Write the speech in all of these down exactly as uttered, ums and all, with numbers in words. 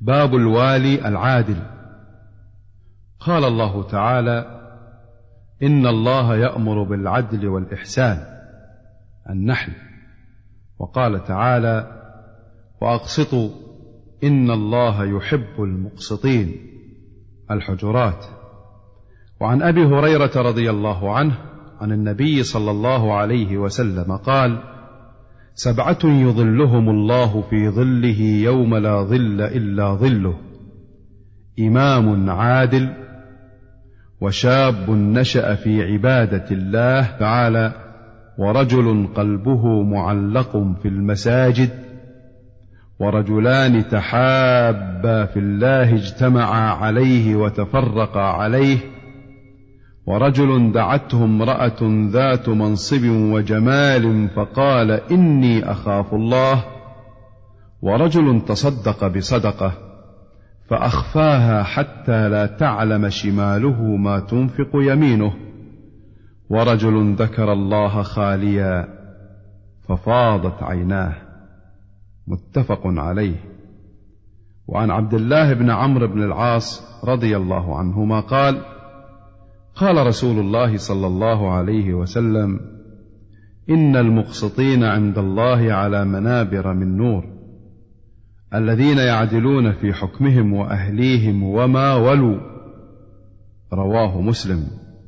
باب الوالي العادل. قال الله تعالى: إن الله يأمر بالعدل والإحسان، النحل. وقال تعالى: وأقسطوا إن الله يحب المقسطين، الحجرات. وعن أبي هريرة رضي الله عنه عن النبي صلى الله عليه وسلم قال: سبعة يظلهم الله في ظله يوم لا ظل إلا ظله: إمام عادل، وشاب نشأ في عبادة الله تعالى، ورجل قلبه معلق في المساجد، ورجلان تحابا في الله اجتمعا عليه وتفرقا عليه، ورجل دعته امرأة ذات منصب وجمال فقال إني أخاف الله، ورجل تصدق بصدقة فأخفاها حتى لا تعلم شماله ما تنفق يمينه، ورجل ذكر الله خاليا ففاضت عيناه، متفق عليه. وعن عبد الله بن عمرو بن العاص رضي الله عنهما قال: قال رسول الله صلى الله عليه وسلم: إن المقسطين عند الله على منابر من نور، الذين يعدلون في حكمهم وأهليهم وما ولوا، رواه مسلم.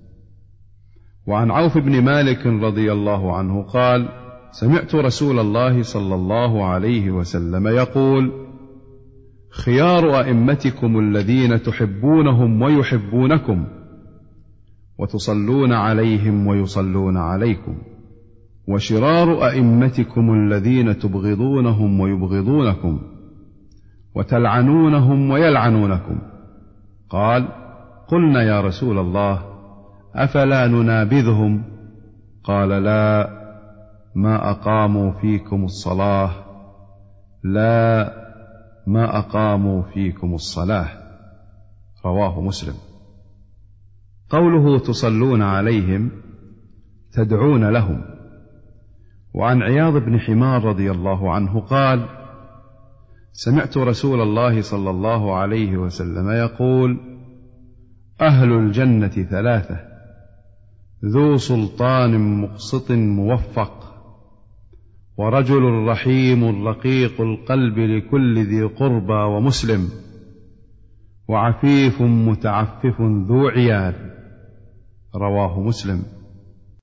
وعن عوف بن مالك رضي الله عنه قال: سمعت رسول الله صلى الله عليه وسلم يقول: خيار أئمتكم الذين تحبونهم ويحبونكم، وتصلون عليهم ويصلون عليكم، وشرار أئمتكم الذين تبغضونهم ويبغضونكم، وتلعنونهم ويلعنونكم. قال: قلنا يا رسول الله أفلا ننابذهم؟ قال: لا، ما أقاموا فيكم الصلاة، لا ما أقاموا فيكم الصلاة، رواه مسلم. قوله تصلون عليهم تدعون لهم. وعن عياض بن حمار رضي الله عنه قال: سمعت رسول الله صلى الله عليه وسلم يقول: أهل الجنة ثلاثة: ذو سلطان مقسط موفق، ورجل رحيم رقيق القلب لكل ذي قربى ومسلم، وعفيف متعفف ذو عيال، رواه مسلم.